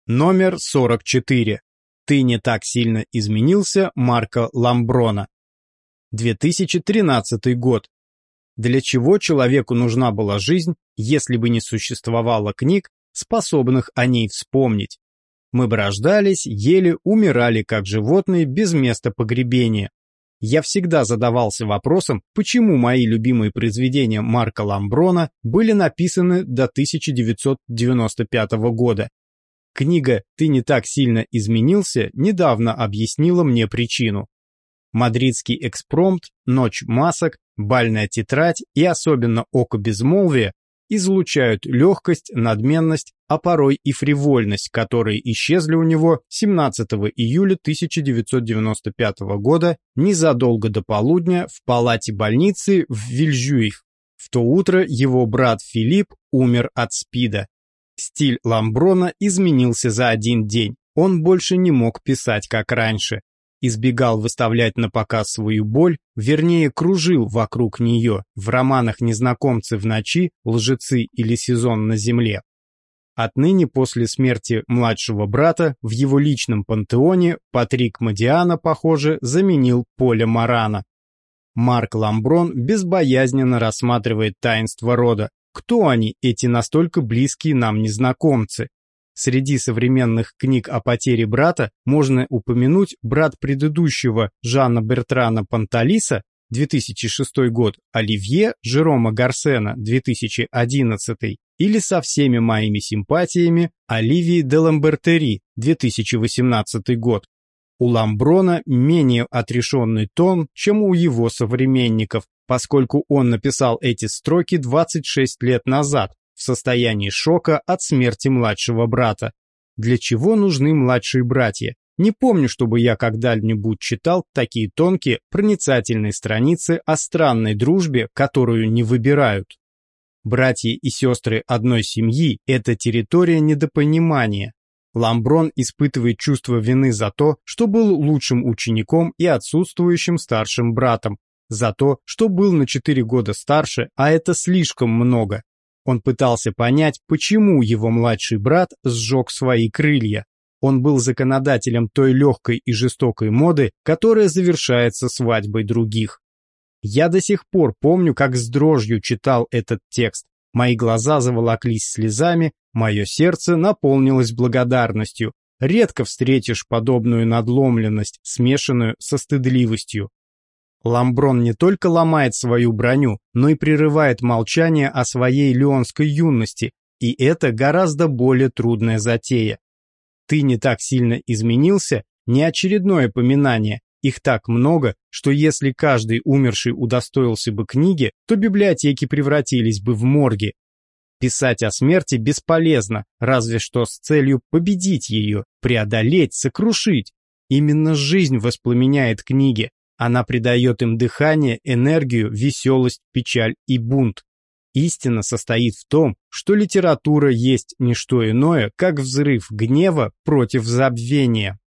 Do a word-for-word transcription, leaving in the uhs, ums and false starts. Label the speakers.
Speaker 1: Номер сорок четыре. Ты не так сильно изменился Марко Ламброна. две тысячи тринадцатый год. Для чего человеку нужна была жизнь, если бы не существовало книг, способных о ней вспомнить? Мы бы рождались, ели, умирали как животные без места погребения. Я всегда задавался вопросом, почему мои любимые произведения Марко Ламброна были написаны до тысяча девятьсот девяносто пятого года. Книга «Ты не так сильно изменился» недавно объяснила мне причину. Мадридский экспромт, ночь масок, бальная тетрадь и особенно око безмолвия излучают легкость, надменность, а порой и фривольность, которые исчезли у него семнадцатого июля тысяча девятьсот девяносто пятого года незадолго до полудня в палате больницы в Вильжюif. В то утро его брат Филипп умер от СПИДа. Стиль Ламброна изменился за один день. Он больше не мог писать, как раньше. Избегал выставлять на показ свою боль, вернее, кружил вокруг нее в романах «Незнакомцы в ночи», «Лжецы» или «Сезон на земле». Отныне после смерти младшего брата в его личном пантеоне Патрик Модиано, похоже, заменил Поля Марана. Марк Ламброн безбоязненно рассматривает таинство рода. Кто они, эти настолько близкие нам незнакомцы? Среди современных книг о потере брата можно упомянуть «Брат предыдущего» Жана Бертрана Панталиса, две тысячи шестой год, «Оливье» Жерома Гарсена, две тысячи одиннадцатый, или со всеми моими симпатиями Оливии де Ламбертери, две тысячи восемнадцатый год. У Ламброна менее отрешенный тон, чем у его современников, поскольку он написал эти строки двадцать шесть лет назад, в состоянии шока от смерти младшего брата. Для чего нужны младшие братья? Не помню, чтобы я когда-нибудь читал такие тонкие, проницательные страницы о странной дружбе, которую не выбирают. Братья и сестры одной семьи – это территория недопонимания. Ламброн испытывает чувство вины за то, что был лучшим учеником и отсутствующим старшим братом, за то, что был на четыре года старше, а это слишком много. Он пытался понять, почему его младший брат сжег свои крылья. Он был законодателем той легкой и жестокой моды, которая завершается свадьбой других. Я до сих пор помню, как с дрожью читал этот текст. Мои глаза заволоклись слезами, мое сердце наполнилось благодарностью. Редко встретишь подобную надломленность, смешанную со стыдливостью. Ламброн не только ломает свою броню, но и прерывает молчание о своей леонской юности, и это гораздо более трудная затея. «Ты не так сильно изменился» — не очередное поминание, их так много, что если каждый умерший удостоился бы книги, то библиотеки превратились бы в морги. Писать о смерти бесполезно, разве что с целью победить ее, преодолеть, сокрушить. Именно жизнь воспламеняет книги. Она придает им дыхание, энергию, веселость, печаль и бунт. Истина состоит в том, что литература есть не что иное, как взрыв гнева против забвения.